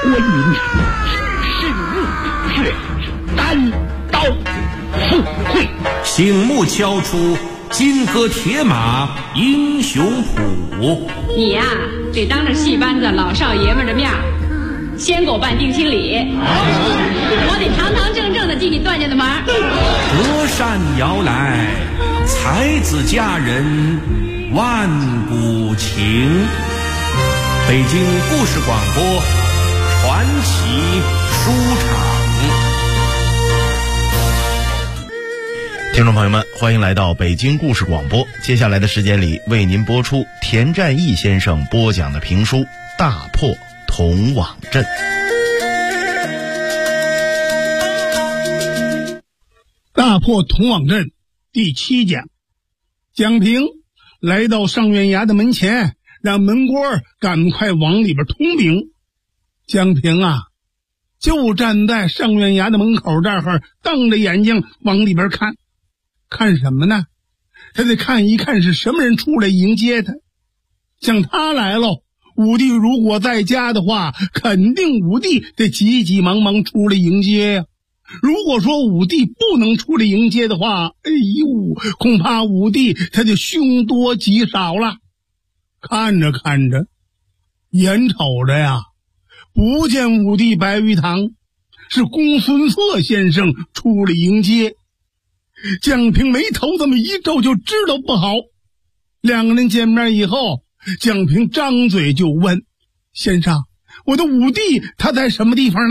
关云只是怒却单刀赴会， 醒目敲出金戈铁马英雄谱。 你呀，得当着戏班子老少爷们的面先给我办定亲礼，我得堂堂正正的替你断下的门。 隔山遥来，才子佳人万古情。北京故事广播传奇书场。 听众朋友们，欢迎来到北京故事广播。接下来的时间里，为您播出田占义先生播讲的评书《大破铜网阵》。 大破铜网阵第7讲，蒋平来到上院衙的门前，让门官赶快往里边通禀。蒋平啊，就站在上院衙的门口这儿，瞪着眼睛往里边看。看什么呢？他得看一看是什么人出来迎接他。像他来了，武帝如果在家的话，肯定武帝得急急忙忙出来迎接呀。如果说武帝不能出来迎接的话，哎呦，恐怕武帝他就凶多吉少了。看着看着，眼瞅着呀，不见武帝白玉堂，是公孙策先生出来迎接。蒋平眉头这么一皱，就知道不好。两个人见面以后，蒋平张嘴就问：先生，我的武帝他在什么地方呢？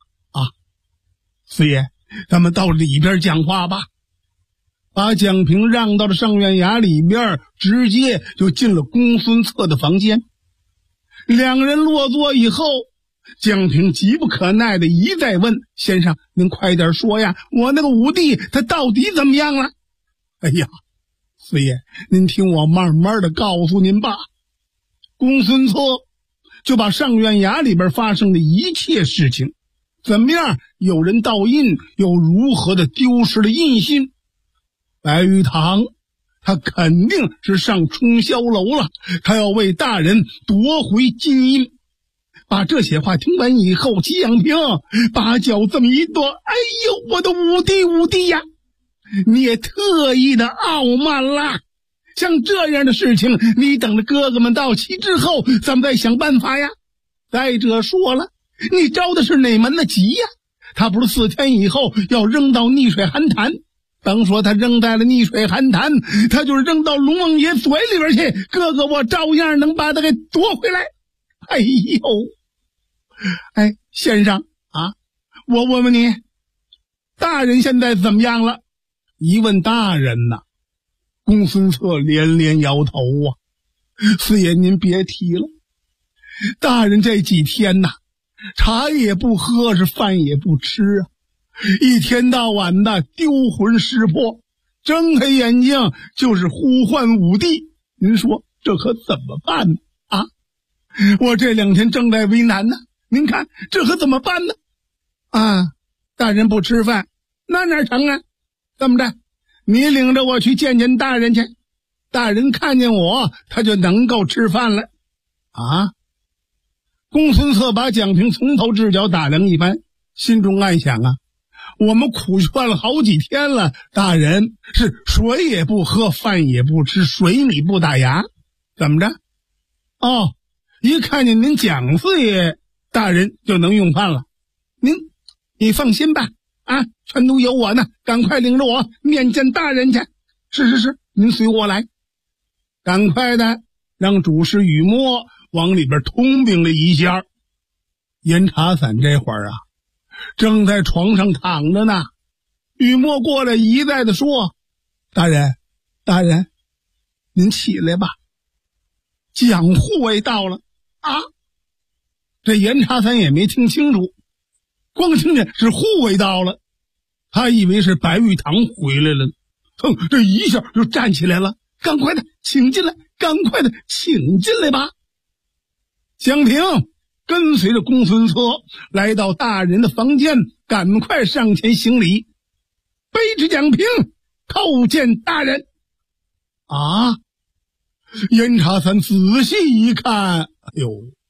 四爷，咱们到里边讲话吧。把蒋平让到了上院衙里边，直接就进了公孙策的房间。两个人落座以后，蒋平急不可耐的一再问：先生，您快点说呀，我那个武帝他到底怎么样了？哎呀，四爷，您听我慢慢的告诉您吧。公孙策就把上院衙里边发生的一切事情，怎么样有人盗印，又如何的丢失了印信。白玉堂他肯定是上冲霄楼了，他要为大人夺回金印。把这些话听完以后，蒋平把脚这么一跺：哎呦，我的武帝呀，你也特意的傲慢了。像这样的事情，你等着哥哥们到齐之后，咱们再想办法呀。再者说了，你着的是哪门子急呀？他不是4天以后要扔到逆水寒潭，甭说他扔在了逆水寒潭，他就是扔到龙王爷嘴里边去，哥哥我照样能把他给夺回来。哎呦，哎，先生啊，我问问你，大人现在怎么样了？一问大人呐，公孙策连连摇头啊。四爷您别提了，大人这几天呐，茶也不喝，是饭也不吃啊，一天到晚的丢魂失魄，睁开眼睛就是呼唤武帝。您说这可怎么办呢？啊，我这2天正在为难呢，您看这可怎么办呢？啊，大人不吃饭，那哪成啊？这么着，你领着我去见见大人去，大人看见我，他就能够吃饭了。啊！公孙策把蒋平从头至脚打量一番，心中暗想啊，我们苦劝了好几天了，大人是水也不喝，饭也不吃，水米不打牙，怎么着？哦，一看见您蒋四爷，大人就能用饭了。你放心吧，啊，全都有我呢，赶快领着我面见大人去。是，您随我来。赶快的让主事雨墨往里边通禀了一下。严茶伞这会儿啊，正在床上躺着呢。雨墨过来一再的说：大人，您起来吧，蒋护卫到了啊！这严茶伞也没听清楚，光听见是护卫到了，他以为是白玉堂回来了，这一下就站起来了，赶快的请进来，赶快的请进来吧。蒋平跟随着公孙策来到大人的房间，赶快上前行礼，卑职蒋平叩见大人。啊！严茶伞仔细一看，哎呦，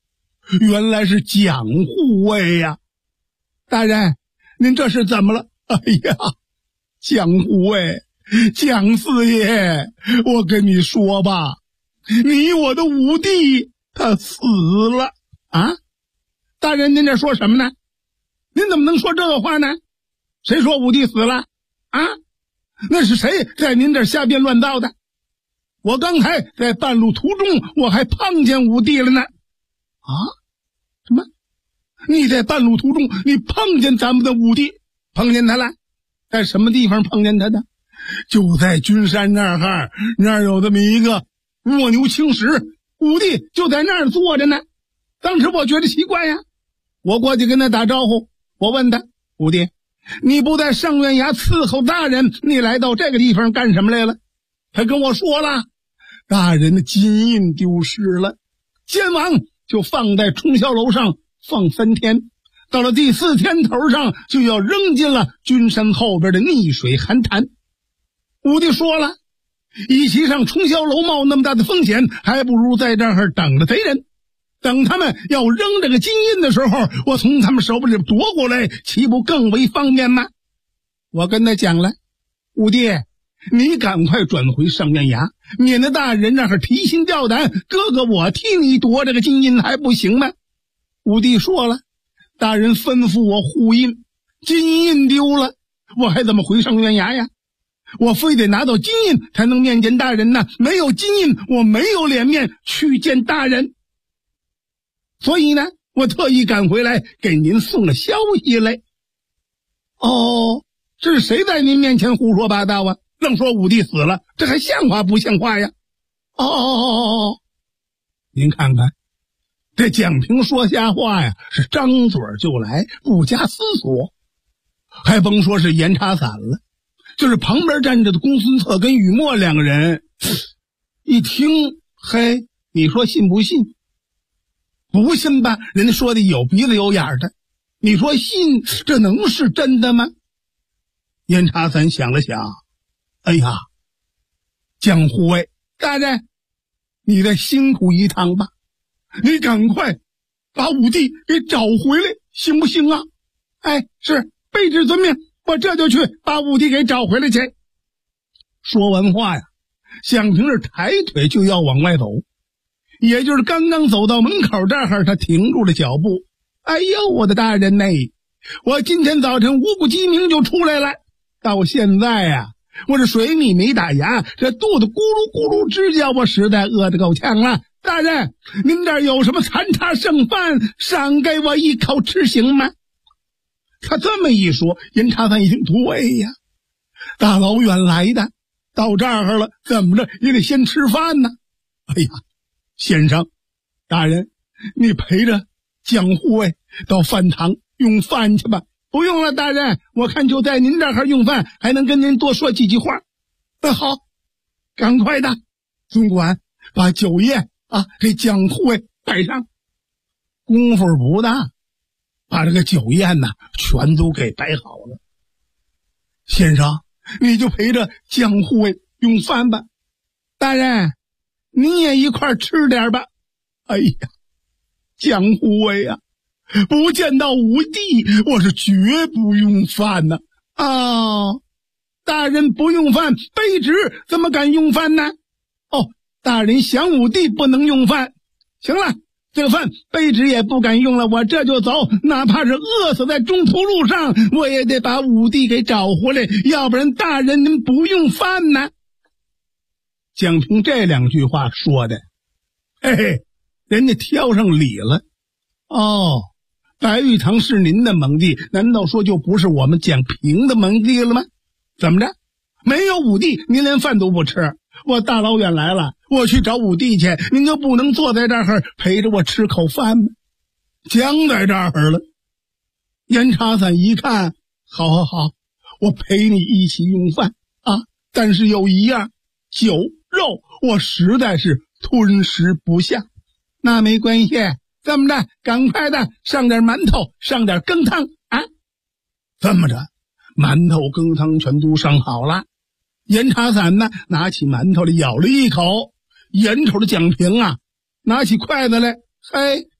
原来是蒋护卫呀！大人，您这是怎么了？哎呀，蒋护卫，蒋四爷，我跟你说吧，你我的五弟他死了啊！大人，您这说什么呢？您怎么能说这个话呢？谁说五弟死了啊？那是谁在您这瞎编乱造的？我刚才在半路途中我还碰见五弟了呢。啊？什么？你在半路途中你碰见咱们的五弟？碰见他了？在什么地方碰见他的？就在君山那儿有这么一个卧牛青石，五弟就在那儿坐着呢。当时我觉得奇怪呀，我过去跟他打招呼，我问他，五弟，你不在上院衙伺候大人，你来到这个地方干什么来了？他跟我说了，大人的金印丢失了，监王就放在冲霄楼上放3天，到了第4天头上就要扔进了君山后边的溺水寒潭。武帝说了，与其上冲霄楼冒那么大的风险，还不如在这儿等着贼人，等他们要扔这个金印的时候，我从他们手里夺过来，岂不更为方便吗？我跟他讲了，武帝，你赶快转回上院衙，免得大人那儿提心吊胆，哥哥我替你夺这个金印还不行吗？武帝说了，大人吩咐我护印，金印丢了，我还怎么回上院衙呀？我非得拿到金印才能面见大人呢，没有金印我没有脸面去见大人。所以呢，我特意赶回来给您送了消息来。哦，这是谁在您面前胡说八道啊？愣说武帝死了，这还像话不像话呀？哦，您看看，这蒋平说瞎话呀，是张嘴就来，不加思索。还甭说是严查散了，就是旁边站着的公孙策跟雨墨两个人一听，嘿，你说信不信？不信吧，人家说的有鼻子有眼的，你说信，这能是真的吗？严查散想了想，哎呀，蒋护卫大人，你再辛苦一趟吧，你赶快把武帝给找回来行不行啊？哎，是，卑职遵命，我这就去把武帝给找回来去。说完话呀，蒋平是抬腿就要往外走，也就是刚刚走到门口这儿，他停住了脚步。哎呦，我的大人呢，我今天早晨无故鸡鸣就出来了，到现在呀，我这水米没打牙，这肚子咕噜咕噜直叫，我实在饿得够呛了。大人，您这儿有什么残差剩饭，赏给我一口吃行吗？他这么一说，严查散一听，对呀，大老远来的，到这儿了，怎么着也得先吃饭呢。哎呀，先生，大人，你陪着蒋护卫到饭堂用饭去吧。不用了，大人，我看就在您这儿用饭，还能跟您多说几句话。好，赶快的，总管把酒宴给蒋护卫摆上。功夫不大，把这个酒宴全都给摆好了。先生，你就陪着蒋护卫用饭吧。大人，你也一块吃点吧。哎呀，蒋护卫呀，不见到武帝，我是绝不用饭呢。大人不用饭，卑职怎么敢用饭呢？大人想武帝不能用饭，行了，这个饭卑职也不敢用了，我这就走，哪怕是饿死在中途路上，我也得把武帝给找回来，要不然大人您不用饭呢。蒋平这2句话说的，嘿嘿，人家挑上理了。白玉堂是您的蒙地，难道说就不是我们蒋平的蒙地了吗？怎么着？没有武帝，您连饭都不吃？我大老远来了，我去找武帝去，您就不能坐在这儿陪着我吃口饭吗？僵在这儿了。严查散一看，好，我陪你一起用饭但是有一样，酒肉我实在是吞食不下。那没关系，这么着，赶快的上点馒头，上点羹汤这么着，馒头羹汤全都上好了。严查散拿起馒头来咬了一口，眼瞅着蒋平拿起筷子来，嘿，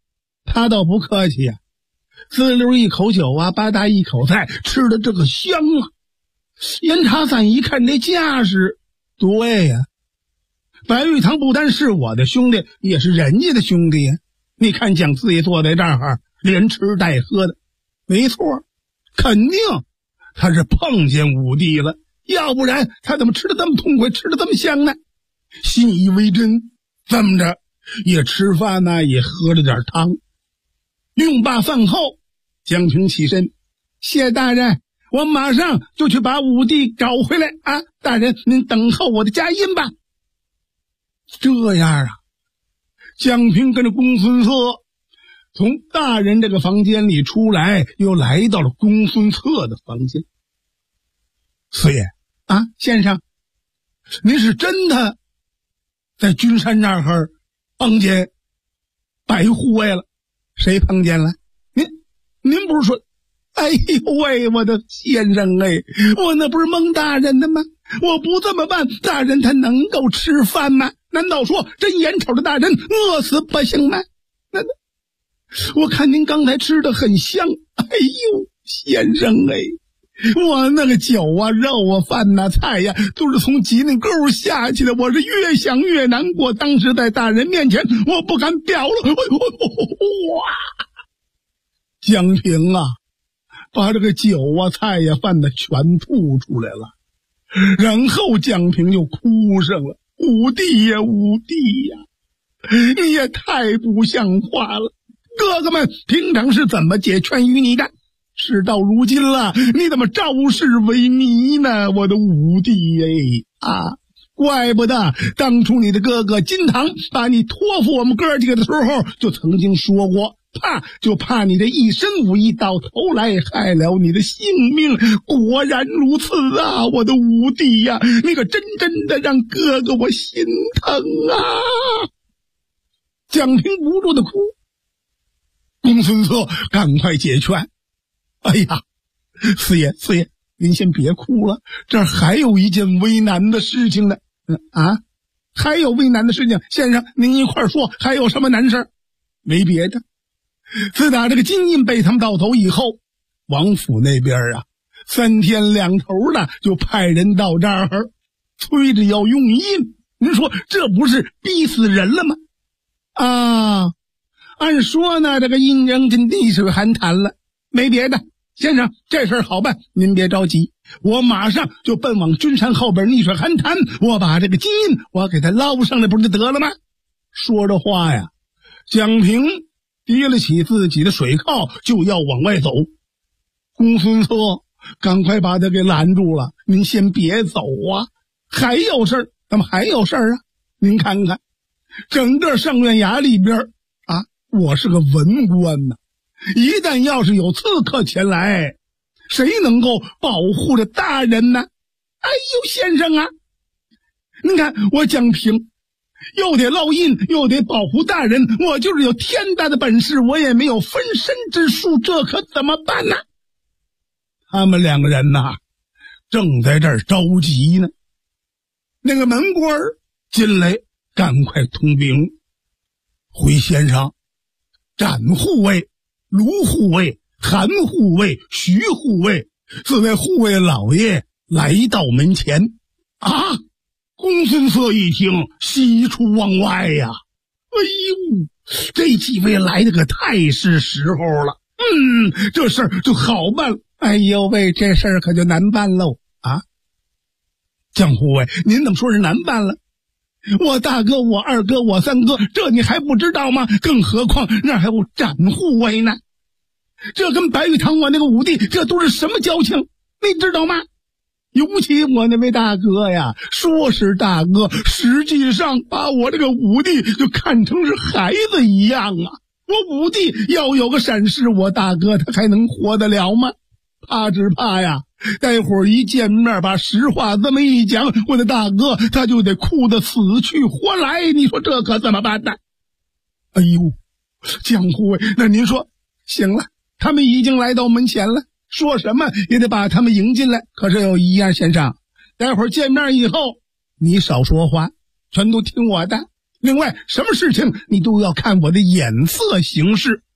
他倒不客气呀，滋溜一口酒啊，吧嗒一口菜，吃的这个香啊。严查三一看这架势，对呀，白玉堂不单是我的兄弟，也是人家的兄弟呀。你看蒋四爷坐在这儿，连吃带喝的，没错，肯定他是碰见武帝了，要不然他怎么吃得这么痛快，吃得这么香呢？信以为真，这么着也吃饭呢，也喝了点汤。用罢饭后，蒋平起身，谢大人，我马上就去把武帝找回来啊！大人，您等候我的佳音吧。这样啊，蒋平跟着公孙策从大人这个房间里出来，又来到了公孙策的房间。四爷啊，先生，您是真的在君山那儿碰见白护卫了？谁碰见了？您不是说，哎呦喂，我的先生哎，我那不是蒙大人的吗？我不这么办，大人他能够吃饭吗？难道说真眼瞅着大人饿死不行吗？我看您刚才吃的很香，哎呦，先生哎，我那个酒啊、肉啊、饭啊、菜呀，都是从脊梁沟下去的，我是越想越难过。当时在大人面前，我不敢表了。哇！蒋平啊，把这个酒啊、菜呀、饭的全吐出来了，然后蒋平就哭上了：“武帝呀，武帝呀，你也太不像话了！哥哥们平常是怎么解劝于你的？事到如今了，你怎么招事为迷呢？我的武帝啊！怪不得当初你的哥哥金堂把你托付我们哥几个的时候，就曾经说过，怕你这一身武艺到头来害了你的性命。果然如此啊，我的武帝呀，你可真的让哥哥我心疼啊！”蒋平不住的哭，公孙策赶快解劝：“哎呀，四爷，您先别哭了，这儿还有一件为难的事情呢。还有为难的事情，先生您一块说，还有什么难事？没别的，自打这个金印被他们到头以后，王府那边啊，3天2头的就派人到这儿催着要用印。您说这不是逼死人了吗？按说呢，这个印扔进逆水寒潭了，没别的。先生，这事儿好办，您别着急，我马上就奔往君山后边逆水寒潭，我把这个金印我给他捞上来，不就得了吗？说着话呀，蒋平提了起自己的水铐，就要往外走。公孙策赶快把他给拦住了：“您先别走啊，还有事儿。”“怎么还有事儿啊？您看看，整个上院衙里边我是个文官呢，一旦要是有刺客前来，谁能够保护着大人呢？哎呦，先生啊，您看我蒋平又得烙印，又得保护大人，我就是有天大的本事，我也没有分身之术，这可怎么办呢？”他们2个人正在这儿着急呢。那个门官进来，赶快通禀：“回先生，展护卫、卢护卫、韩护卫、徐护卫4位护卫老爷来到门前。”公孙策一听，喜出望外呀！哎呦，这几位来的可太是时候了。这事儿就好办了。哎呦喂，这事儿可就难办喽蒋护卫，您怎么说是难办了？我大哥、我二哥、我三哥，这你还不知道吗？更何况那还有展护卫呢。这跟白玉堂我那个武帝，这都是什么交情？你知道吗？尤其我那位大哥呀，说是大哥，实际上把我这个武帝就看成是孩子一样啊。我武帝要有个闪失，我大哥他还能活得了吗？只怕呀，待会儿一见面把实话这么一讲，我的大哥他就得哭得死去活来，你说这可怎么办呢？哎呦，蒋护卫，那您说行了，他们已经来到门前了，说什么也得把他们迎进来。可是有一样，先生，待会儿见面以后你少说话，全都听我的。另外什么事情你都要看我的眼色行事，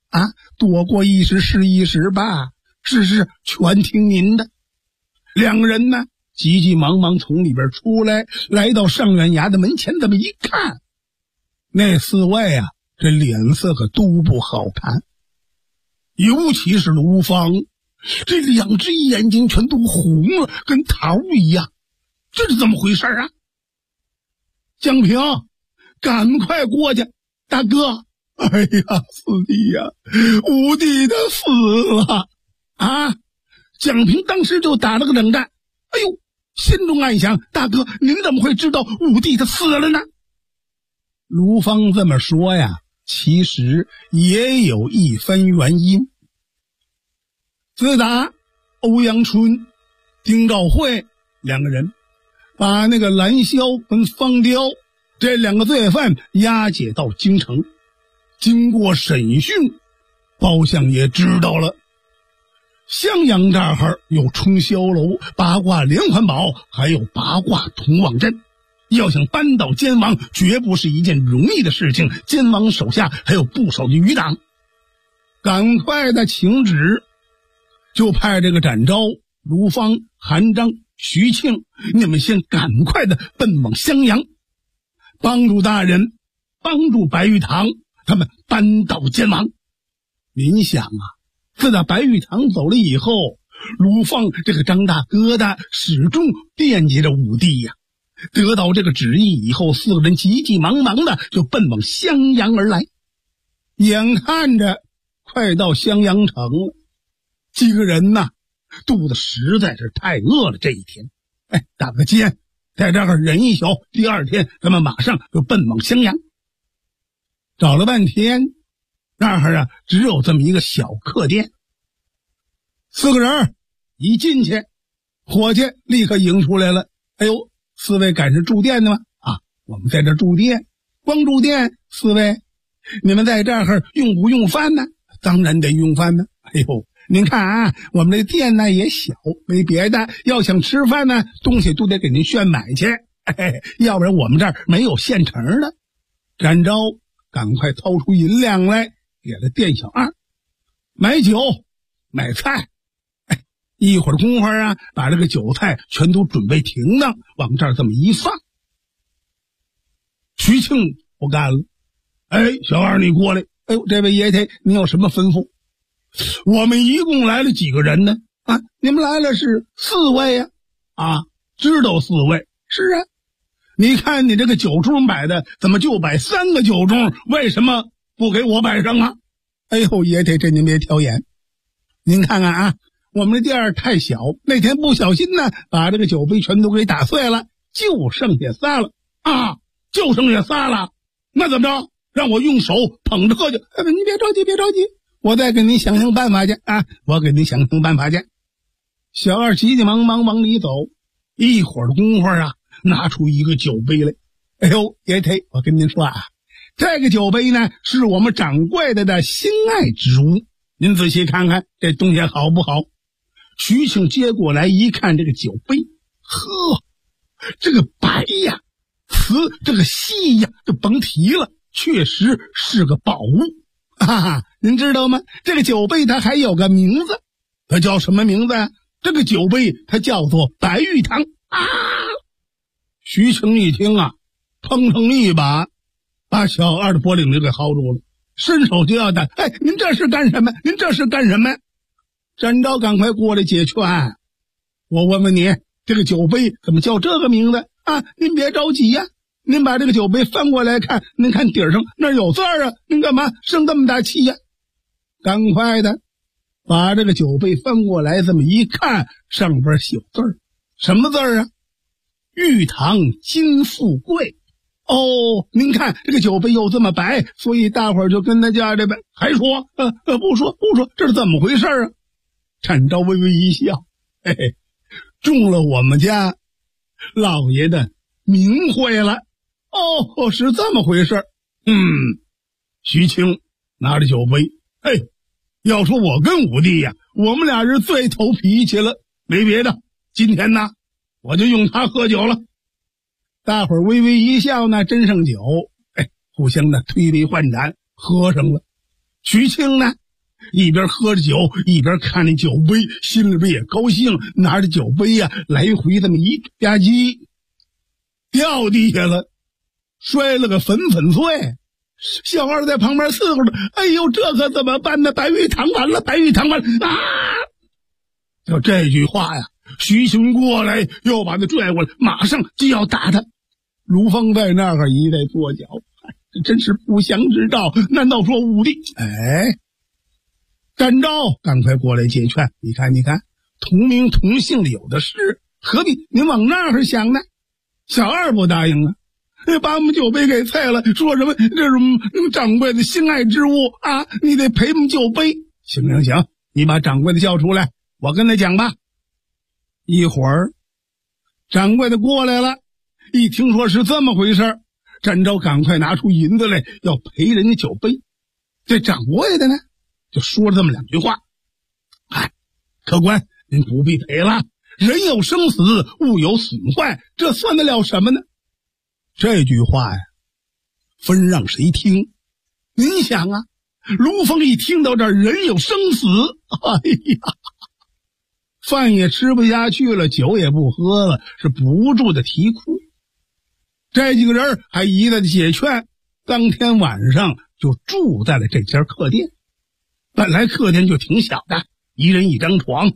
啊，多过一时是一时吧，事全听您的。两个人呢急急忙忙从里边出来，来到上院衙的门前，这么一看，那四位啊这脸色可都不好看，尤其是卢芳，这两只眼睛全都红了，跟桃一样，这是怎么回事啊？江平，赶快过去，大哥！哎呀，四弟呀，五弟他死了啊！蒋平当时就打了个冷战，哎呦，心中暗想，大哥您怎么会知道五弟他死了呢？卢芳这么说呀，其实也有一番原因。自打欧阳春、丁兆会两个人把那个蓝霄跟方雕这两个罪犯押解到京城，经过审讯，包相爷知道了襄阳这儿有冲霄楼、八卦连环宝，还有八卦同望阵，要想扳倒奸王绝不是一件容易的事情，奸王手下还有不少的余党。赶快的请旨，就派这个展昭、卢芳、韩章、徐庆，你们先赶快的奔往襄阳，帮助大人，帮助白玉堂他们扳倒奸王。您想啊，自打白玉堂走了以后，卢芳这个张大哥的始终惦记着五弟呀。得到这个旨意以后，四个人急急忙忙的就奔往襄阳而来。眼看着快到襄阳城了，几个人呐肚子实在是太饿了。这一天，打个尖，在这儿忍一宿，第二天咱们马上就奔往襄阳。找了半天，那儿啊只有这么一个小客店。四个人一进去，伙计立刻迎出来了。哎呦，四位赶上住店的吗？啊，我们在这住店。光住店，四位你们在这儿用不用饭呢？当然得用饭呢。哎呦，您看啊，我们这店呢也小，没别的，要想吃饭呢，东西都得给您炫买去，要不然我们这儿没有现成的。展昭赶快掏出银两来，给了店小二买酒买菜。一会儿功夫啊，把这个酒菜全都准备停当，往这儿这么一放。徐庆不干了，小二你过来。哎呦，这位爷爷您有什么吩咐？我们一共来了几个人呢？啊，你们来了是4位呀。啊，知道4位。是啊，你看你这个酒盅摆的，怎么就摆3个酒盅？为什么不给我摆上啊？哎呦，爷爷这您别挑眼，您看看啊，我们的店儿太小，那天不小心呢，把这个酒杯全都给打碎了，就剩下仨了啊，就剩下仨了。那怎么着？让我用手捧着喝去？你别着急，别着急，我再给您想想办法去啊！我给您想想办法去。小二急急忙忙往里走，一会儿功夫啊，拿出一个酒杯来。哎呦，爷爷，我跟您说啊，这个酒杯呢，是我们掌柜的心爱之物，您仔细看看这东西好不好？徐庆接过来一看，这个酒杯，呵，这个白呀，瓷这个细呀，就甭提了，确实是个宝物啊！您知道吗？这个酒杯它还有个名字，它叫什么名字啊？这个酒杯它叫做白玉堂啊！徐庆一听啊，砰砰一把把小二的脖领子给薅住了，伸手就要打。您这是干什么？您这是干什么？展昭赶快过来解劝。我问问你，这个酒杯怎么叫这个名字啊？您别着急呀，您把这个酒杯翻过来看，您看底上那有字啊，您干嘛生这么大气呀？赶快的把这个酒杯翻过来，这么一看，上边写字儿，什么字啊？玉堂金富贵。哦，您看这个酒杯又这么白，所以大伙儿就跟他叫这呗。还说不说，这是怎么回事啊？展昭微微一笑，嘿嘿，中了我们家老爷的名讳了。哦，是这么回事。徐庆拿着酒杯，要说我跟五弟呀，我们俩人最投脾气了，没别的，今天呢，我就用他喝酒了。大伙儿微微一笑呢，斟上酒，互相的推杯换盏，喝上了。徐庆呢， 一边喝着酒，一边看着酒杯，心里边也高兴，拿着酒杯呀，来回这么一吧唧，掉地下了，摔了个粉粉碎。小二在旁边伺候着，哎呦，这可怎么办呢？白玉堂完了，白玉堂完了啊！就这句话呀，徐雄过来又把他拽过来，马上就要打他。卢芳在那儿一再跺脚，这真是不祥之兆。难道说武帝？展昭赶快过来解劝，你看，同名同姓的有的是，何必您往那儿想呢？小二不答应啊，把我们酒杯给碎了，说什么这种掌柜的心爱之物啊，你得赔我们酒杯。行，你把掌柜的叫出来，我跟他讲吧。一会儿掌柜的过来了，一听说是这么回事，展昭赶快拿出银子来要赔人家酒杯。这掌柜的呢就说了这么两句话：客官，您不必赔了，人有生死，物有损坏，这算得了什么呢？这句话呀，分让谁听？您想啊，卢峰一听到这儿，人有生死，哎呀，饭也吃不下去了，酒也不喝了，是不住的啼哭。这几个人还一再的解劝，当天晚上就住在了这家客店。本来客店就挺小的，一人一张床。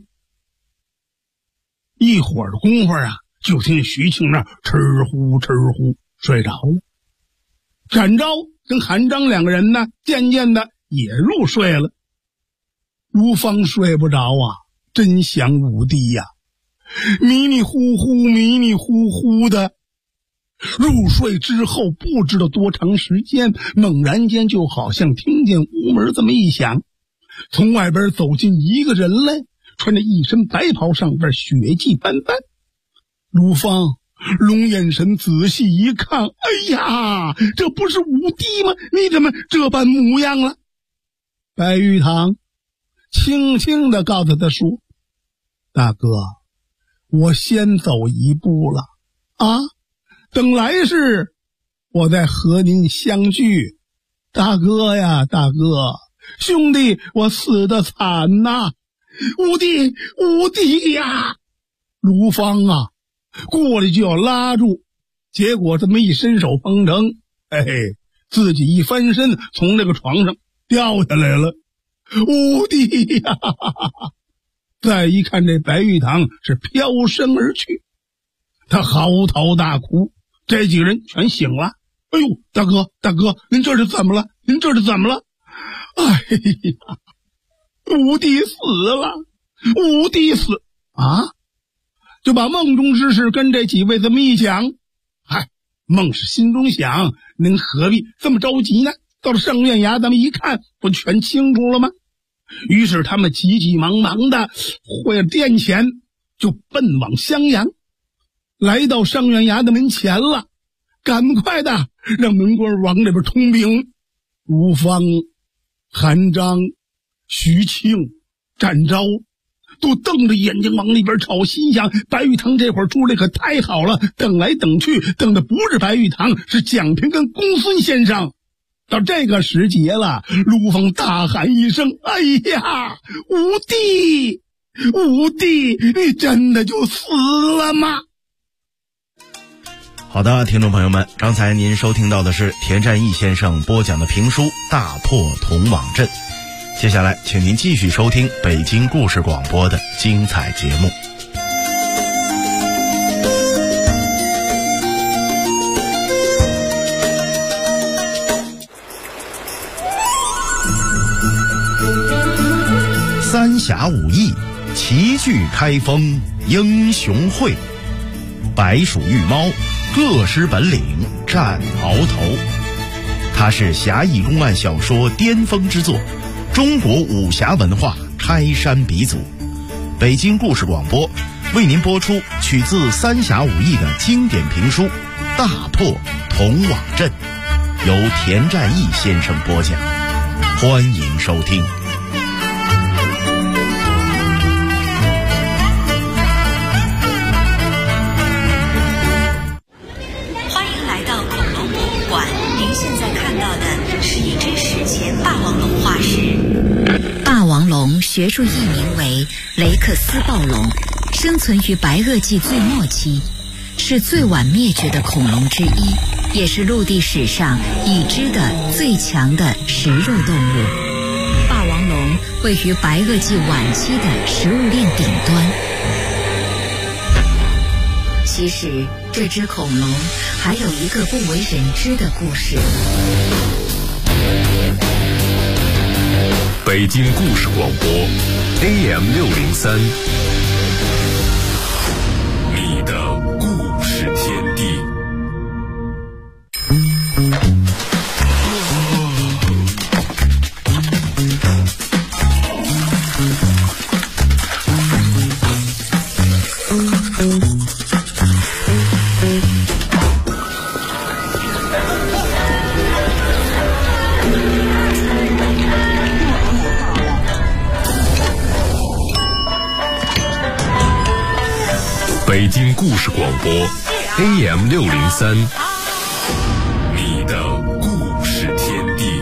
一会儿的功夫啊，就听徐庆那吃呼睡着了。展昭跟韩章两个人呢，渐渐的也入睡了。卢芳睡不着啊，真想武帝呀，迷迷糊糊的。入睡之后不知道多长时间，猛然间就好像听见屋门这么一响，从外边走进一个人来，穿着一身白袍，上边血迹斑斑。卢芳龙眼神仔细一看，哎呀，这不是武帝吗？你怎么这般模样了？白玉堂轻轻地告诉他说：大哥，我先走一步了啊，等来世我再和您相聚。大哥呀，大哥，兄弟，我死得惨呐！武帝呀！卢芳啊过来就要拉住，结果这么一伸手碰成，自己一翻身从这个床上掉下来了。武帝呀！再一看这白玉堂是飘身而去，他嚎啕大哭。这几个人全醒了。哎呦，大哥，您这是怎么了？哎呀，武帝死了！武帝死啊！就把梦中之事跟这几位这么一讲。梦是心中想，您何必这么着急呢？到了上院衙，咱们一看，不全清楚了吗？于是他们急急忙忙的回了殿前，就奔往襄阳。来到上院衙的门前了，赶快的让门官往那边通禀。卢芳、韩章、徐庆、展昭都瞪着眼睛往里边瞅，心想白玉堂这会儿出来可太好了，等来等去，等的不是白玉堂，是蒋平跟公孙先生。到这个时节了，卢芳大喊一声：哎呀，武帝，你真的就死了吗？ 好的，听众朋友们，刚才您收听到的是田占义先生播讲的评书《大破铜网阵》。接下来请您继续收听北京故事广播的精彩节目。三峡武艺，齐聚开封英雄会，白鼠玉猫，各施本领战鳌头。它是侠义公案小说巅峰之作，中国武侠文化开山鼻祖。北京故事广播为您播出取自三峡武艺的经典评书《大破铜网阵》，由田占义先生播讲，欢迎收听。 欢迎来到恐龙博物馆，您现在看到的是一只史前霸王龙化石。霸王龙学术译名为雷克斯暴龙，生存于白垩纪最末期，是最晚灭绝的恐龙之一，也是陆地史上已知的最强的食肉动物。霸王龙位于白垩纪晚期的食物链顶端。其实这只恐龙还有一个不为人知的故事。 北京故事广播 AM603， 你的故事天地。北京故事广播 AM603， 你的故事天地。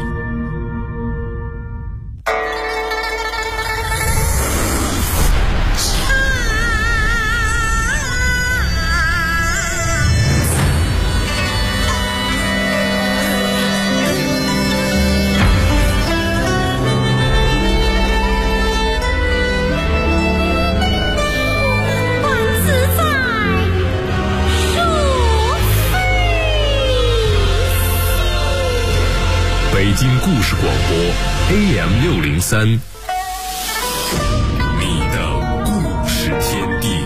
北京故事广播 AM603， 你的故事天地。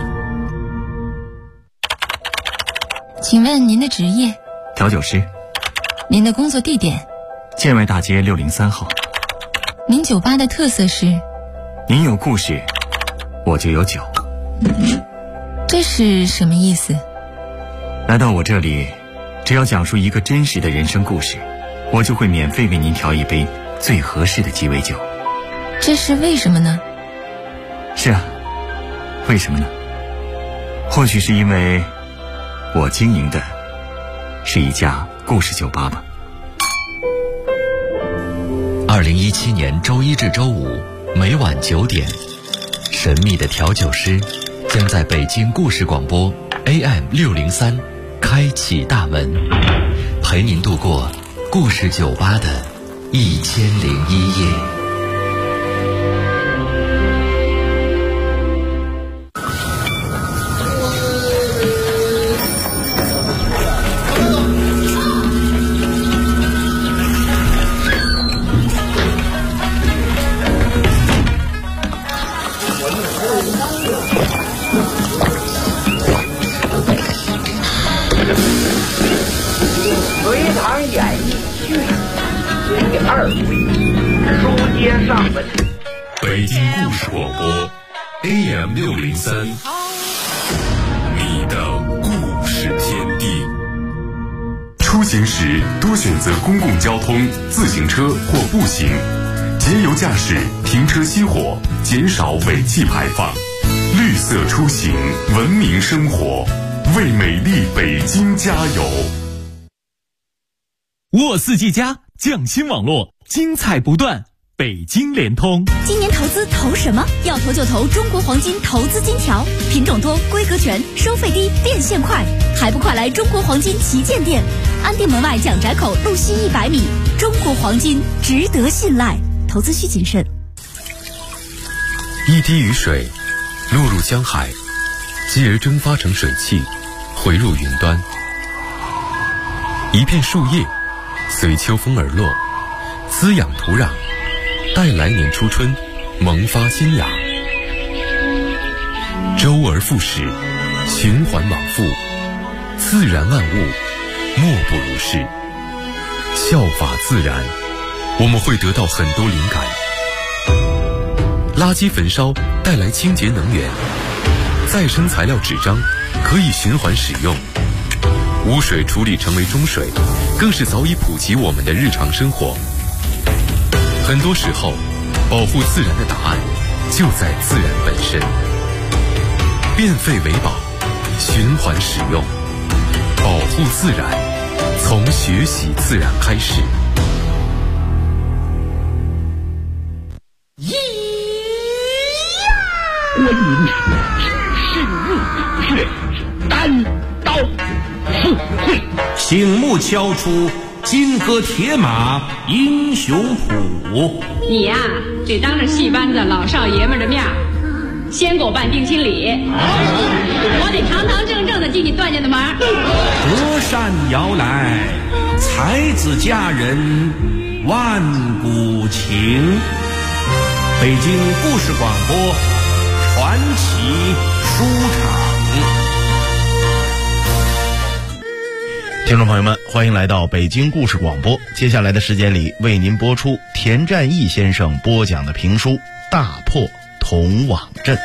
请问您的职业？ 调酒师。 您的工作地点？ 建外大街603号。 您酒吧的特色是？ 您有故事，我就有酒。 这是什么意思？ 来到我这里，只要讲述一个真实的人生故事，我就会免费为您调一杯最合适的鸡尾酒。 这是为什么呢？ 是啊，为什么呢？或许是因为我经营的是一家故事酒吧吧。 2017年周一至周五每晚9点，神秘的调酒师将在北京故事广播 AM603 开启大门，陪您度过故事酒吧的1001夜。 隋唐演义续第2回，书接上文。 北京故事广播 AM603， 你的故事天地。出行时多选择公共交通、自行车或步行，节油驾驶，停车熄火，减少尾气排放，绿色出行，文明生活，为美丽北京加油。 沃4G+匠心网络，精彩不断。北京联通， 今年投资投什么？要投就投中国黄金投资金条，品种多，规格全，收费低，变现快，还不快来中国黄金旗舰店？安定门外蒋宅口路西100米，中国黄金值得信赖，投资需谨慎。 一滴雨水落入江海，继而蒸发成水汽，回入云端。一片树叶随秋风而落，滋养土壤，待来年初春萌发新芽。周而复始，循环往复，自然万物莫不如是。效法自然，我们会得到很多灵感。垃圾焚烧带来清洁能源，再生材料纸张可以循环使用，污水处理成为中水，更是早已普及我们的日常生活。很多时候，保护自然的答案就在自然本身。变废为宝，循环使用，保护自然， 从学习自然开始。 观音深入血单刀赴会， 醒目敲出金戈铁马英雄谱。 你呀，得当着戏班子老少爷们的面先给我办定亲礼，我得堂堂正正的进你段家的门。 隔山遥来，才子佳人万古情。北京故事广播传奇书场。 听众朋友们，欢迎来到北京故事广播。接下来的时间里，为您播出田占义先生播讲的评书《大破童网阵》。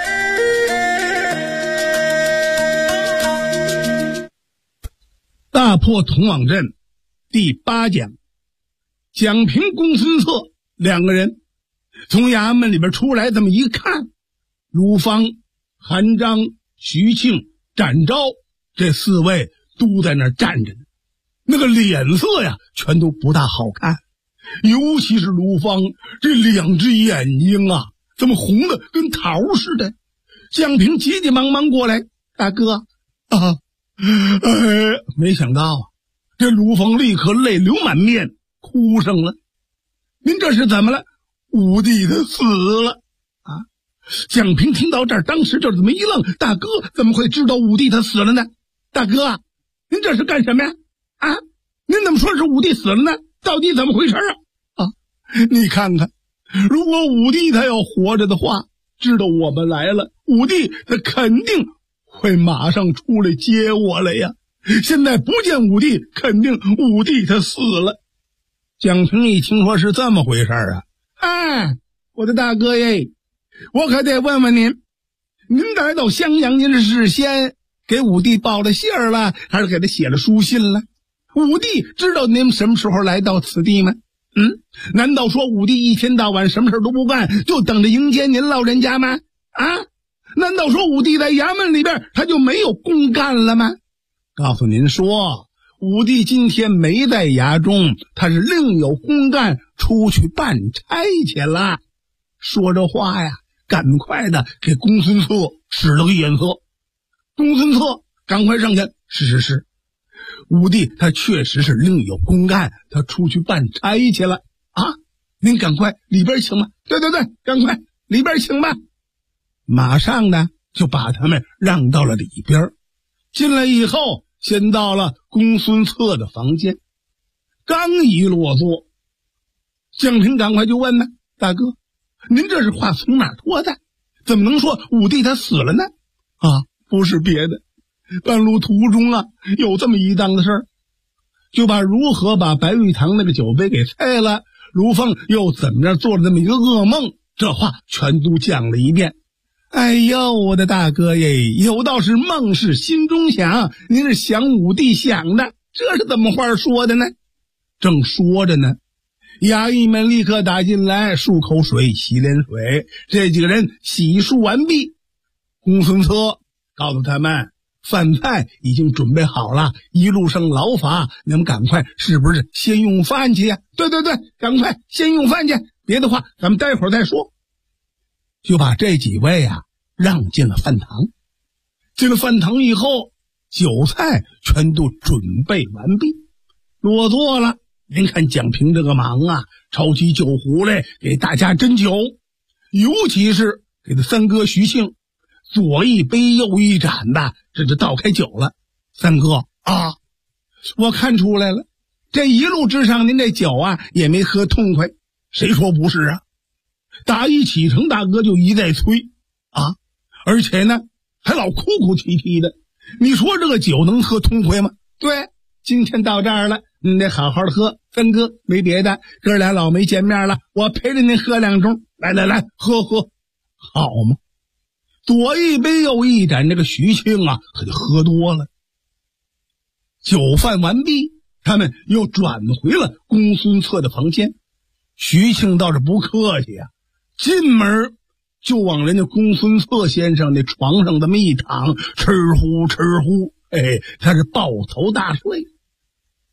大破童网阵第8讲，蒋平、公孙策两个人从衙门里边出来，这么一看，卢芳、韩章、徐庆、展昭这4位都在那儿站着呢，那个脸色呀全都不大好看，尤其是卢芳这2只眼睛啊怎么红的跟桃似的。蒋平急急忙忙过来，大哥啊，没想到啊，这卢芳立刻泪流满面，哭上了。您这是怎么了？武帝他死了啊！蒋平听到这儿，当时就这么一愣，大哥怎么会知道武帝他死了呢？大哥，您这是干什么呀？啊，您怎么说是武帝死了呢？到底怎么回事啊？你看看，如果武帝他要活着的话，知道我们来了，武帝他肯定会马上出来接我了呀。现在不见武帝，肯定武帝他死了。蒋平一听说是这么回事啊，我的大哥耶，我可得问问您，您来到襄阳，您是先给武帝报了信儿了，还是给他写了书信了？武帝知道您什么时候来到此地吗？难道说武帝一天到晚什么事都不干，就等着迎接您老人家吗？难道说武帝在衙门里边他就没有公干了吗？告诉您说，武帝今天没在衙中，他是另有公干，出去办差去了。说这话呀，赶快的给公孙策使了个眼色。公孙策赶快上前，是，武帝他确实是另有公干，他出去办差去了啊！您赶快里边请吧。对，赶快里边请吧。马上呢就把他们让到了里边。进来以后，先到了公孙策的房间，刚一落座，蒋平赶快就问呢，大哥，您这是话从哪儿拖的？怎么能说武帝他死了呢？不是别的，半路途中啊有这么一档子事儿，就把如何把白玉堂那个酒杯给拆了，卢凤又怎么着做了这么一个噩梦，这话全都讲了一遍。哎呦，我的大哥耶，有道是梦是心中想，您是想武帝想的，这是怎么话说的呢？正说着呢，衙役们立刻打进来，漱口水洗脸水，这几个人洗漱完毕，公孙策告诉他们，饭菜已经准备好了，一路上劳乏，你们赶快是不是先用饭去呀？对，赶快先用饭去，别的话咱们待会儿再说。就把这几位啊让进了饭堂。进了饭堂以后，酒菜全都准备完毕，落座了。您看蒋平这个忙啊，抄起酒壶来给大家斟酒，尤其是给他三哥徐庆，左一杯右一盏的，这就倒开酒了。三哥啊，我看出来了，这一路之上您这酒啊也没喝痛快。谁说不是啊？打一启程大哥就一再催啊，而且呢还老哭哭啼啼的。你说这个酒能喝痛快吗？对，今天到这儿了，你得好好的喝。三哥没别的，哥俩老没见面了，我陪着您喝2盅。来，喝，好吗？左一杯右一盏，这个徐庆啊可就喝多了。酒饭完毕，他们又转回了公孙策的房间。徐庆倒是不客气啊，进门就往人家公孙策先生那床上这么一躺，吃呼，他是抱头大睡。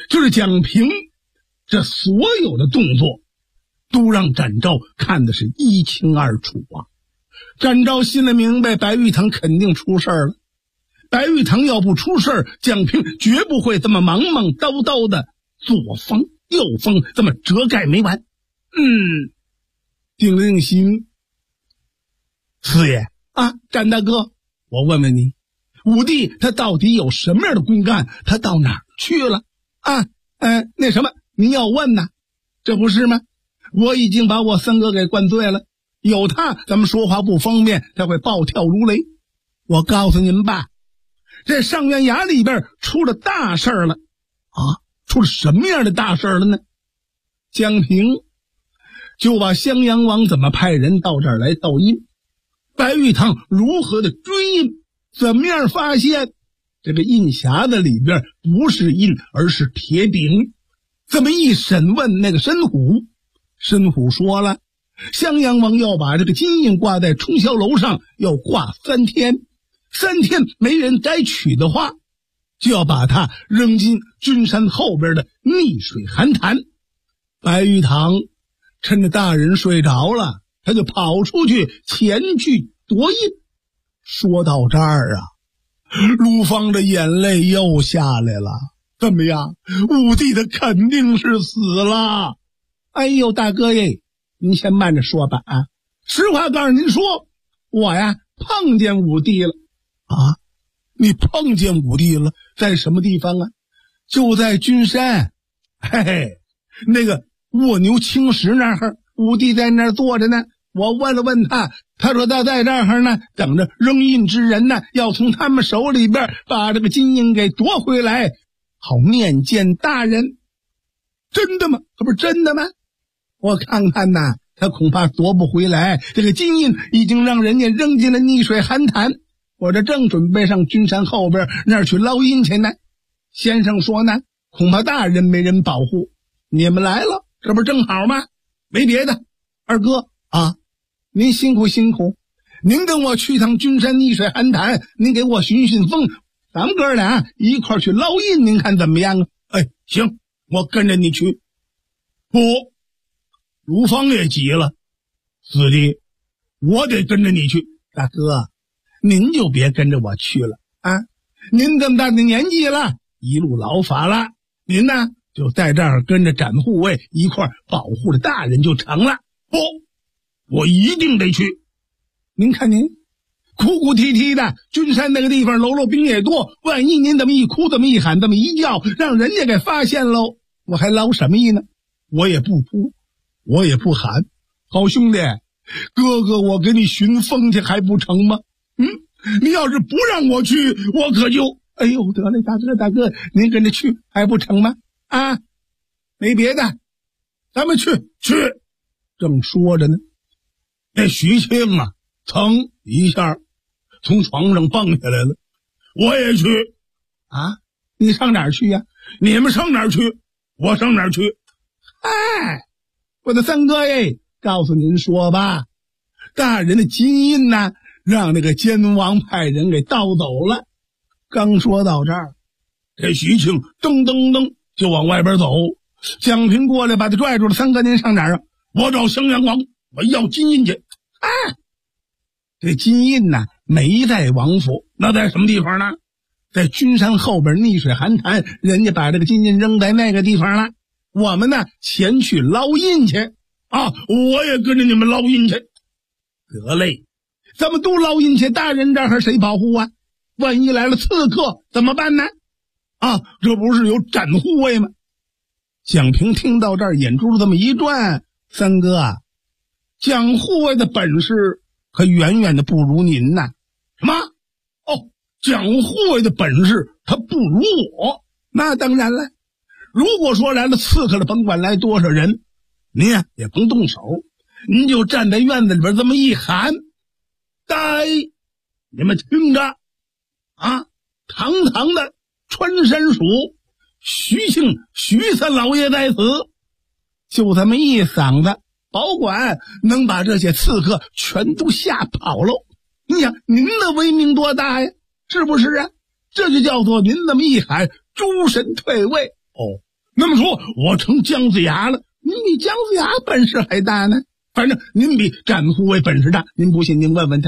就是蒋平这所有的动作都让展昭看的是一清二楚啊。展昭心里明白，白玉堂肯定出事了。白玉堂要不出事，蒋平绝不会这么忙忙叨叨的左封右封，这么折盖没完。定了定心，四爷啊，展大哥，我问问你，武帝他到底有什么样的公干？他到哪儿去了啊？那什么，你要问呢？这不是吗？我已经把我三哥给灌醉了，有他咱们说话不方便，他会暴跳如雷。我告诉你们吧，这上元衙里边出了大事了啊！出了什么样的大事了呢？蒋平就把襄阳王怎么派人到这儿来盗印，白玉堂如何的追印，怎么样发现这个印匣子里边不是印而是铁饼。这么一审问那个申虎，申虎说了，襄阳王要把这个金印挂在冲霄楼上，要挂3天，3天没人摘取的话，就要把它扔进君山后边的逆水寒潭。白玉堂趁着大人睡着了，他就跑出去前去夺印。说到这儿啊，陆芳的眼泪又下来了。怎么样？武帝他肯定是死了。哎呦，大哥耶，您先慢着说吧啊！实话告诉您说，我呀碰见武帝了啊！你碰见武帝了，在什么地方啊？就在君山，嘿嘿，那个卧牛青石那儿，武帝在那儿坐着呢。我问了问他，他说他在这儿呢，等着扔印之人呢，要从他们手里边把这个金印给夺回来，好面见大人。真的吗？可不是真的吗？我看看呐，他恐怕夺不回来，这个金印已经让人家扔进了逆水寒潭。我这正准备上君山后边那儿去捞印去呢。先生说呢，恐怕大人没人保护，你们来了，这不是正好吗？没别的，二哥啊，您辛苦辛苦，您跟我去趟君山逆水寒潭，您给我寻寻风，咱们哥俩一块去捞印，您看怎么样啊？哎，行，我跟着你去。不，卢芳也急了，四弟，我得跟着你去。大哥，您就别跟着我去了啊！您这么大的年纪了，一路劳乏了，您呢就在这儿跟着展护卫一块保护着大人就成了。不，我一定得去。您看您哭哭啼啼的，君山那个地方喽啰兵也多，万一您这么一哭这么一喊这么一叫，让人家给发现喽，我还捞什么意呢？我也不哭，我也不喊，好兄弟，哥哥我给你寻风去还不成吗？你要是不让我去，我可就……哎呦，得嘞，大哥，您跟着去还不成吗？啊，没别的，咱们去。正说着呢，那徐庆啊，噌一下从床上蹦下来了。我也去啊！你上哪儿去呀？你们上哪儿去？我上哪儿去？哎，我的三哥耶，告诉您说吧，大人的金印呢，让那个奸王派人给盗走了。刚说到这儿，这徐庆噔噔噔就往外边走。蒋平过来把他拽住了。三哥您上哪儿啊？我找襄阳王，我要金印去。哎，这金印呢没在王府，那在什么地方呢？在君山后边逆水寒潭，人家把这个金印扔在那个地方了。我们呢前去捞印去啊！我也跟着你们捞印去。得嘞，咱们都捞印去，大人这儿谁保护啊？万一来了刺客怎么办呢？啊，这不是有展护卫吗？蒋平听到这儿，眼珠子这么一转，三哥啊，蒋护卫的本事可远远的不如您呐。什么？哦，蒋护卫的本事他不如我？那当然了。如果说来了刺客了，甭管来多少人，您呀也甭动手，您就站在院子里边这么一喊，呆，你们听着啊，堂堂的穿山鼠徐庆徐三老爷在此，就这么一嗓子，保管能把这些刺客全都吓跑喽。你想您的威名多大呀，是不是啊？这就叫做您这么一喊，诸神退位。哦， 那么说我成姜子牙了，您比姜子牙本事还大呢。反正您比展护卫本事大，您不信您问问他。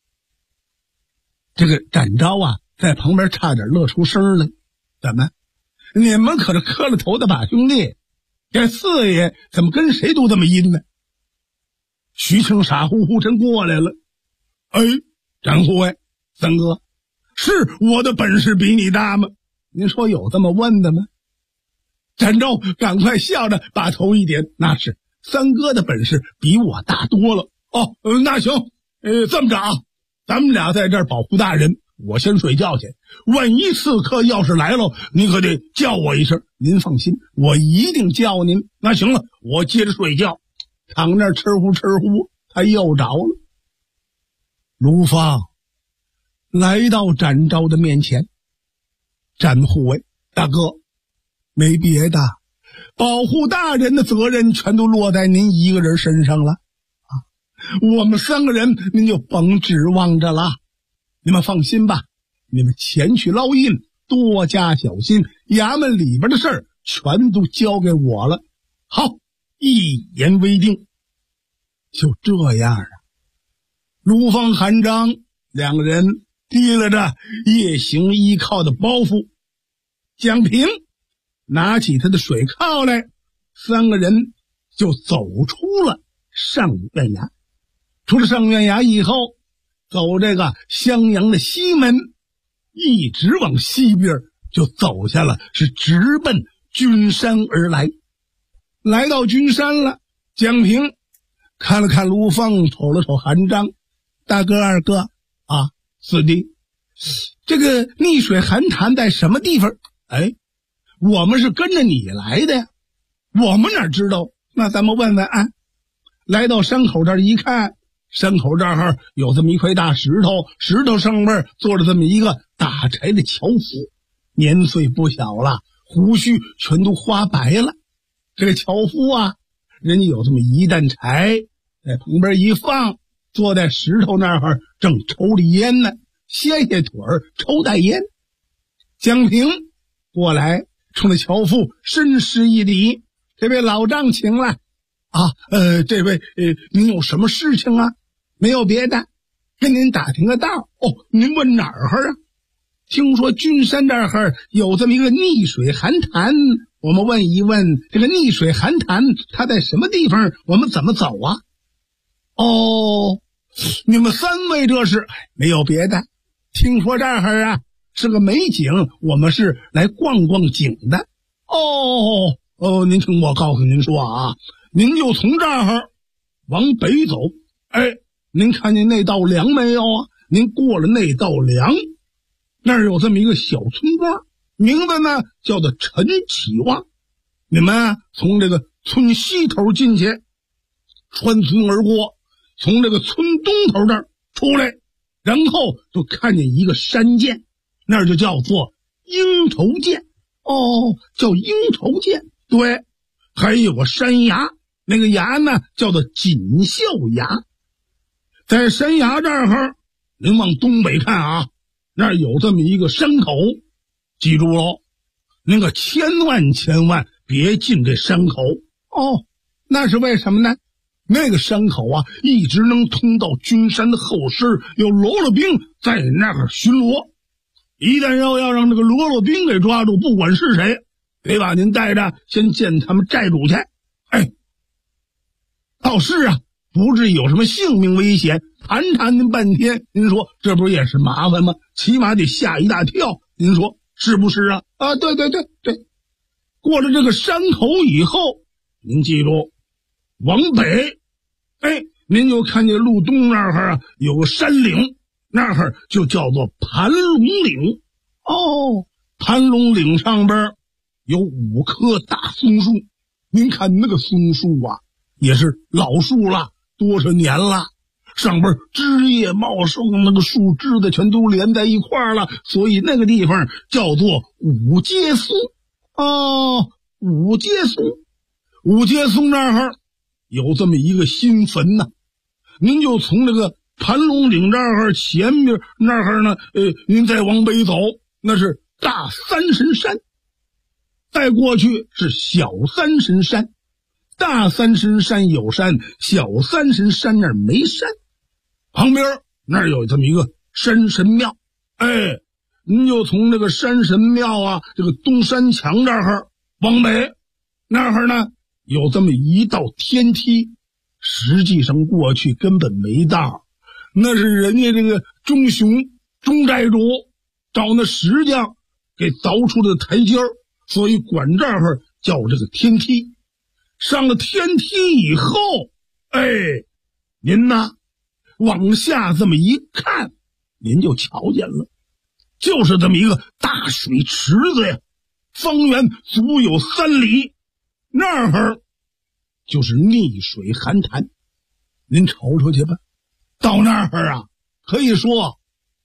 这个展昭啊在旁边差点乐出声来。怎么？你们可是磕了头的把兄弟，这四爷怎么跟谁都这么阴呢？徐庆傻乎乎真过来了。哎，展护卫，三哥，是我的本事比你大吗？您说有这么问的吗？展昭赶快笑着把头一点，那是三哥的本事比我大多了。哦，那行，这么着啊，咱们俩在这儿保护大人，我先睡觉去。万一刺客要是来了，您可得叫我一声。您放心，我一定叫您。那行了，我接着睡觉，躺那儿吃呼吃呼，他又着了。卢芳来到展昭的面前，展护卫大哥，没别的，保护大人的责任全都落在您一个人身上了啊！我们三个人您就甭指望着了。你们放心吧，你们前去捞印，多加小心，衙门里边的事儿全都交给我了。好，一言为定。就这样啊，卢芳、韩章两个人提了着夜行依靠的包袱，蒋平拿起他的水铐来，三个人就走出了上院衙。出了上院衙以后，走这个襄阳的西门，一直往西边就走下了，是直奔君山而来。来到君山了，蒋平看了看卢芳，瞅了瞅韩章，大哥二哥啊，四弟，这个逆水寒潭在什么地方？哎，我们是跟着你来的呀，我们哪知道？那咱们问问啊。来到山口这儿一看，山口这儿有这么一块大石头，石头上面坐着这么一个打柴的樵夫，年岁不小了，胡须全都花白了。这个樵夫啊，人家有这么一担柴，在旁边一放，坐在石头那儿正抽着烟呢，歇歇腿儿抽袋烟。蒋平过来冲着樵夫深施一礼，这位老丈请了啊，这位您有什么事情啊？没有别的，跟您打听个道。哦，您问哪儿啊？听说君山这儿有这么一个逆水寒潭，我们问一问这个逆水寒潭它在什么地方，我们怎么走啊？哦，你们三位这是没有别的，听说这儿啊是个美景，我们是来逛逛景的。您听我告诉您说啊，您就从这儿往北走，哎，您看见那道梁没有啊？您过了那道梁，那儿有这么一个小村庄，名字呢叫做陈启洼。你们从这个村西头进去，穿村而过，从这个村东头这儿出来，然后就看见一个山涧，那儿就叫做鹰头涧。哦，叫鹰头涧，对。还有个山崖，那个崖呢叫做锦绣崖。在山崖这儿，您往东北看啊，那儿有这么一个山口，记住喽，您可千万别进这山口哦。那是为什么呢？那个山口啊，一直能通到君山的后师，有喽啰兵在那儿巡逻。一旦要让这个喽啰兵给抓住，不管是谁，得把您带着先见他们寨主去。哎，倒是啊，不至于有什么性命危险，谈您半天，您说这不也是麻烦吗？起码得吓一大跳，您说是不是啊？啊，对。过了这个山口以后，您记住，往北，哎，您就看见路东那儿啊有个山岭，那儿就叫做盘龙岭。哦，盘龙岭上边有5棵大松树，您看那个松树啊，也是老树了，多少年了，上边枝叶茂盛，那个树枝子全都连在一块儿了，所以那个地方叫做五阶松。哦，五阶松那儿有这么一个新坟呢，您就从这个盘龙岭这儿前面那儿呢，您再往北走，那是大三神山。 再过去是小三神山，大三神山有山，小三神山那儿没山。旁边那儿有这么一个山神庙，您就从那个山神庙啊，这个东山墙这儿往北，那儿呢有这么一道天梯，实际上过去根本没道，那是人家这个钟寨主找那石匠给凿出的台阶儿，所以管这儿叫这个天梯。上了天梯以后，您呢往下这么一看，您就瞧见了，就是这么一个大水池子呀，方圆足有3里，那儿就是逆水寒潭。您瞅瞅去吧，到那儿啊，可以说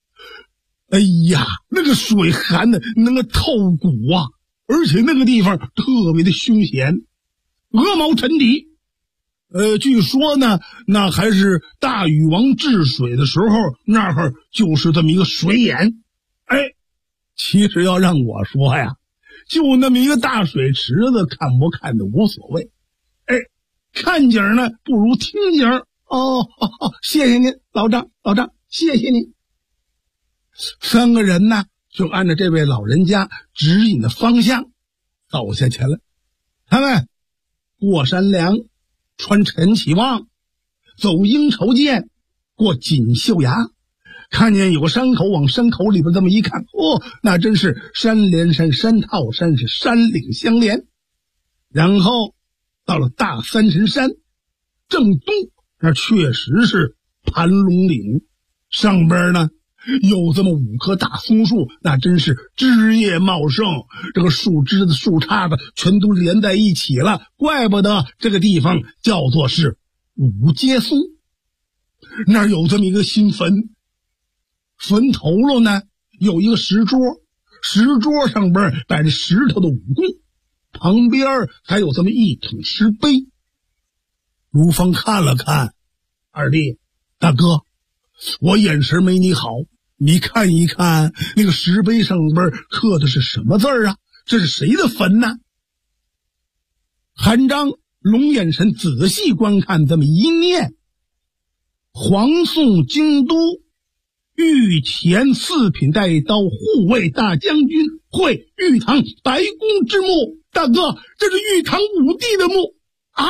那个水寒的那个透骨啊，而且那个地方特别的凶险，鹅毛沉底。据说呢，那还是大禹王治水的时候，那儿就是这么一个水眼。其实要让我说呀，就那么一个大水池子，看不看的无所谓。看景呢不如听景。谢谢您，老张，谢谢您。3个人呢就按照这位老人家指引的方向走下去了。他们过山梁，穿陈启望，走鹰巢涧，过锦绣崖，看见有个山口，往山口里边这么一看，那真是山连山，山套山，是山岭相连。然后到了大三神山正东，那确实是盘龙岭，上边呢有这么5棵大松树，那真是枝叶茂盛，这个树枝子树杈子全都连在一起了，怪不得这个地方叫做是五阶松。那儿有这么一个新坟，坟头了呢有一个石桌，石桌上边摆着石头的武功，旁边还有这么一桶石碑。卢芳看了看，二弟大哥，我眼神没你好，你看一看那个石碑上边刻的是什么字啊？这是谁的坟呢？韩章龙眼神仔细观看，这么一念，皇宋京都御前4品带刀护卫大将军会玉堂白宫之墓。大哥，这是玉堂武帝的墓啊！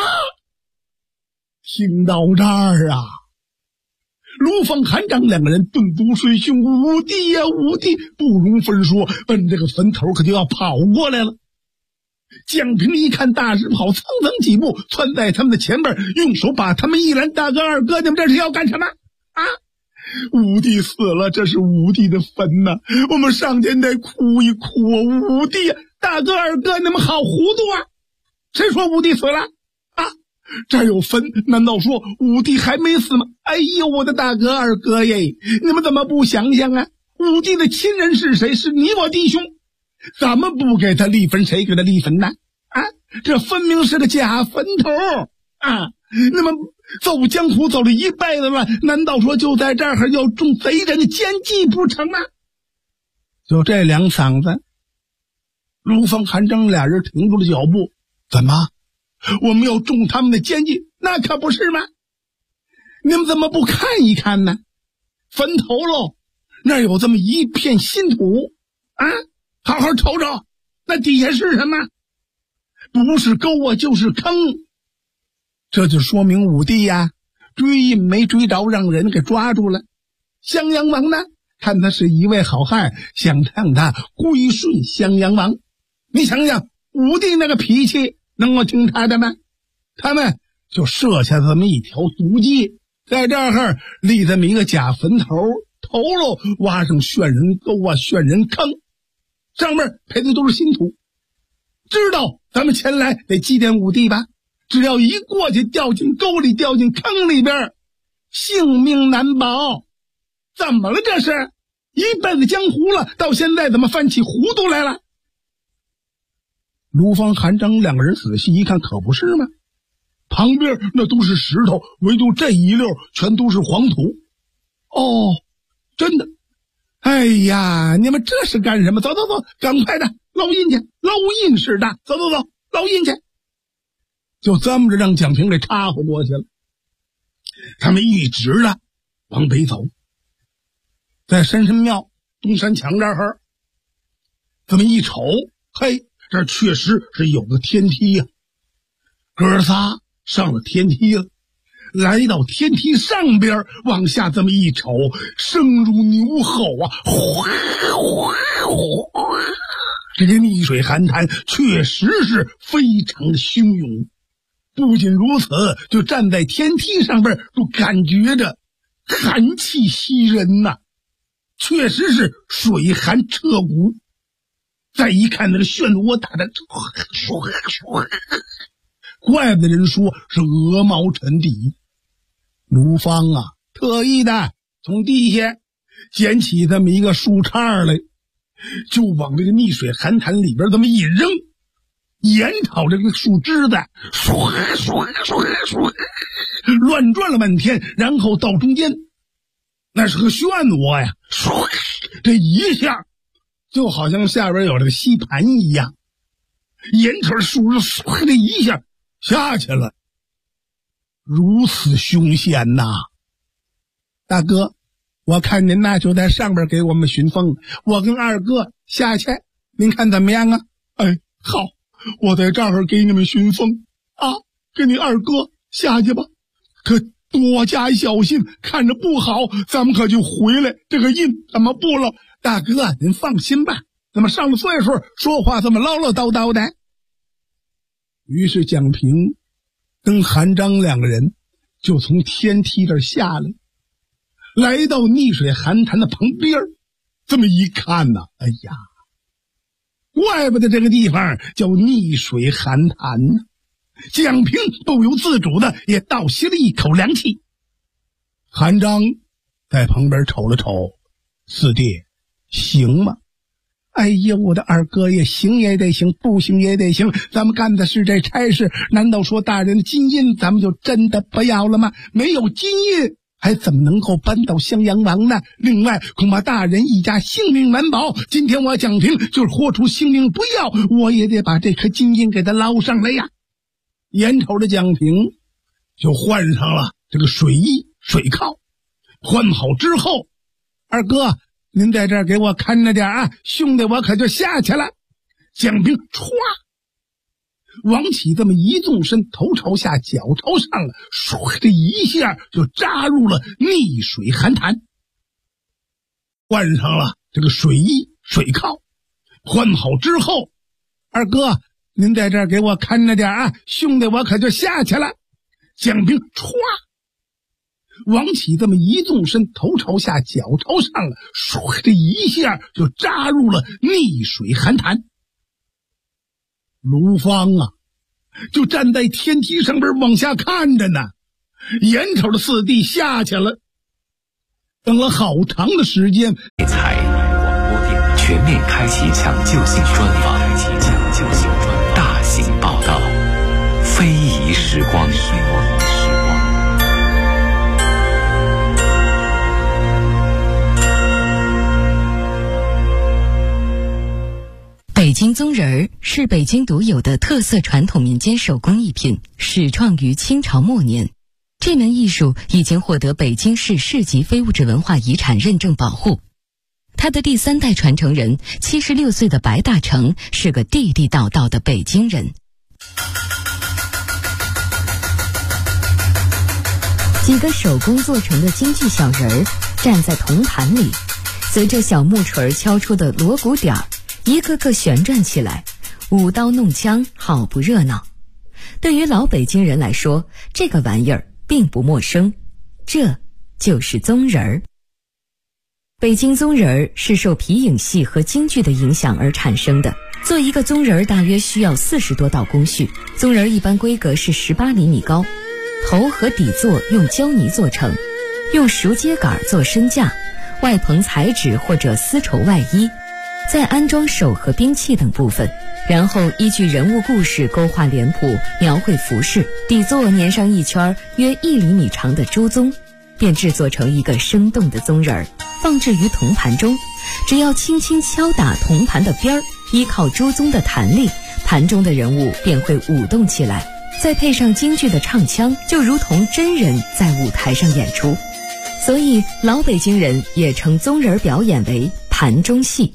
听到这儿啊，卢芳、韩章2个人顿足捶胸，武帝呀，武帝！不容分说，奔这个坟头可就要跑过来了。蒋平一看大石跑，蹭蹭几步窜在他们的前边，用手把他们一拦：“大哥二哥，你们这是要干什么啊？武帝死了，这是武帝的坟呐，我们上前得哭一哭啊！武帝呀，大哥二哥，你们好糊涂啊！谁说武帝死了啊？这儿有坟，难道说武帝还没死吗？哎呦，我的大哥二哥耶，你们怎么不想想啊？武帝的亲人是谁？是你我弟兄，咱们不给他立坟，谁给他立坟呢？啊，这分明是个假坟头啊！那么走江湖走了一辈子了，难道说就在这儿要中贼人的奸计不成啊？就这2嗓子，卢芳、韩章俩人停住了脚步。怎么？我们要中他们的奸计？那可不是吗？你们怎么不看一看呢？坟头喽，那有这么一片新土啊，好好瞅瞅，那底下是什么？不是沟啊，就是坑。这就说明武帝呀，追印没追着，让人给抓住了。襄阳王呢，看他是一位好汉，想让他归顺襄阳王。你想想，武帝那个脾气能够听他的吗？他们就设下这么一条毒计，在这儿立这么一个假坟头，头喽挖上炫人沟啊，炫人坑，上面配的都是新土。知道咱们前来得祭奠武帝吧？只要一过去，掉进沟里，掉进坑里边，性命难保。怎么了？这是一辈子江湖了，到现在怎么犯起糊涂来了？卢芳、韩章2个人仔细一看，可不是吗？旁边那都是石头，唯独这一溜全都是黄土。哦，真的。哎呀，你们这是干什么？走走走，赶快的， 烙印去，烙印是的，走，烙印去。就这么着让蒋平给插呼过去了。他们一直的往北走，在山神庙东山墙这儿，这么一瞅，嘿，这确实是有个天梯呀。哥仨上了天梯了，来到天梯上边，往下这么一瞅，声如牛吼啊，这个逆水寒潭确实是非常的汹涌。不仅如此，就站在天梯上边都感觉着寒气袭人呐，确实是水寒彻骨。再一看那个漩涡打的，怪不得人说是鹅毛沉底。卢芳啊，特意的从地下捡起这么一个树杈来，就往这个逆水寒潭里边这么一扔，研讨这个树枝子乱转了半天，然后到中间，那是个漩涡呀，这一下就好像下边有这个吸盘一样，研讨树枝这一下下去了，如此凶险呐！大哥，我看您那就在上边给我们巡风，我跟二哥下去，您看怎么样啊？哎，好，我在这儿给你们巡风啊，跟你二哥下去吧，可多加小心，看着不好，咱们可就回来，这个印怎么不了？大哥，您放心吧，怎么上了岁数，说话这么唠唠叨叨的？于是蒋平跟韩章两个人就从天梯这儿下来，来到逆水寒潭的旁边，这么一看呢，哎呀，怪不得这个地方叫逆水寒潭呢。蒋平不由自主的也倒吸了一口凉气。韩章在旁边瞅了瞅，四弟，行吗？哎呀，我的二哥也行也得行，不行也得行，咱们干的是这差事，难道说大人的金印咱们就真的不要了吗？没有金印还怎么能够搬到襄阳王呢？另外恐怕大人一家性命难保，今天我蒋平就是豁出性命不要，我也得把这颗金印给他捞上来呀。眼瞅着蒋平就换上了这个水衣水铐，换好之后，二哥您在这儿给我看着点啊，兄弟我可就下去了。蒋平歘往起这么一纵身，头朝下脚朝上了，唰的一下就扎入了逆水寒潭。换上了这个水衣水铐，换好之后，二哥您在这儿给我看着点啊，兄弟我可就下去了。蒋平歘往起这么一纵身，头朝下脚朝上了，唰的一下就扎入了逆水寒潭。卢芳啊就站在天梯上边往下看着呢，眼瞅着四弟下去了。等了好长的时间， 财广播电全面开启抢救性专访，大型报道，非遗时光。 北京宗人儿是北京独有的特色传统民间手工艺品，始创于清朝末年。这门艺术已经获得北京市市级非物质文化遗产认证保护。他的第三代传承人76岁的白大成是个地地道道的北京人。几个手工做成的京剧小人儿站在铜盘里，随着小木锤敲出的锣鼓点儿，一个个旋转起来，舞刀弄枪，好不热闹。对于老北京人来说，这个玩意儿并不陌生，这就是宗人儿。北京宗人儿是受皮影戏和京剧的影响而产生的。做一个宗人儿大约需要40多道工序。宗人儿一般规格是18厘米高，头和底座用胶泥做成，用熟秸秆做身架，外棚彩纸或者丝绸外衣，再安装手和兵器等部分，然后依据人物故事勾画脸谱，描绘服饰，底座粘上一圈约1厘米长的朱宗，便制作成一个生动的宗人儿，放置于铜盘中。只要轻轻敲打铜盘的边儿， 依靠朱宗的弹力，盘中的人物便会舞动起来，再配上京剧的唱腔，就如同真人在舞台上演出。所以老北京人也称宗人表演为盘中戏。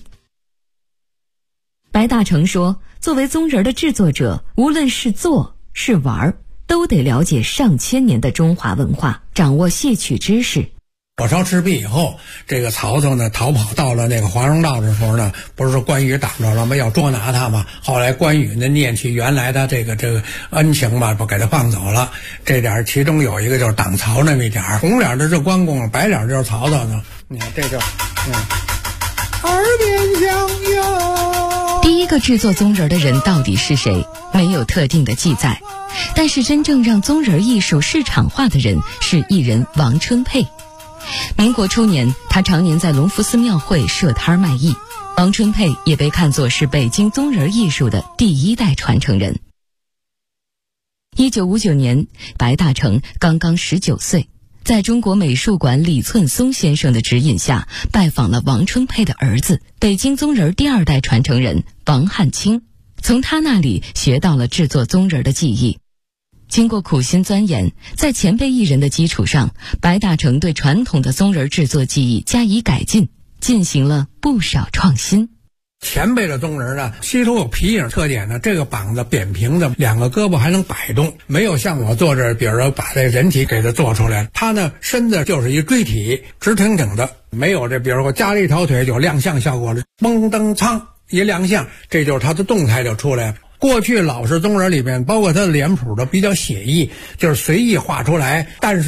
白大成说，作为宗人的制作者，无论是做是玩，都得了解上千年的中华文化，掌握戏曲知识。 火烧赤壁以后，这个曹操呢逃跑到了那个华容道的时候呢，不是说关羽挡着了吗？要捉拿他嘛。后来关羽呢念起原来的这个恩情吧，不给他放走了。这点其中有一个就是挡曹那么一点，红脸的是关公，白脸就是曹操呢。你看这就耳边响哟。 第一个制作宗人的人到底是谁？没有特定的记载。但是真正让宗人艺术市场化的人是艺人王春佩。民国初年，他常年在隆福寺庙会设摊卖艺。王春佩也被看作是北京宗人艺术的第一代传承人。1959年，白大成刚刚19岁，在中国美术馆李寸松先生的指引下，拜访了王春佩的儿子，北京宗人第二代传承人王汉卿，从他那里学到了制作宗人的技艺。经过苦心钻研，在前辈艺人的基础上，白大成对传统的宗人制作技艺加以改进，进行了不少创新。 前辈的宗人呢，西头有皮影特点呢，这个膀子扁平的，两个胳膊还能摆动，没有像我做这，比如说把这人体给它做出来，他呢身子就是一锥体，直挺挺的，没有这，比如说加了一条腿有亮相效果了，嘣噔噌一亮相，这就是他的动态就出来了。过去老式宗人里面，包括他的脸谱的比较写意，就是随意画出来，但是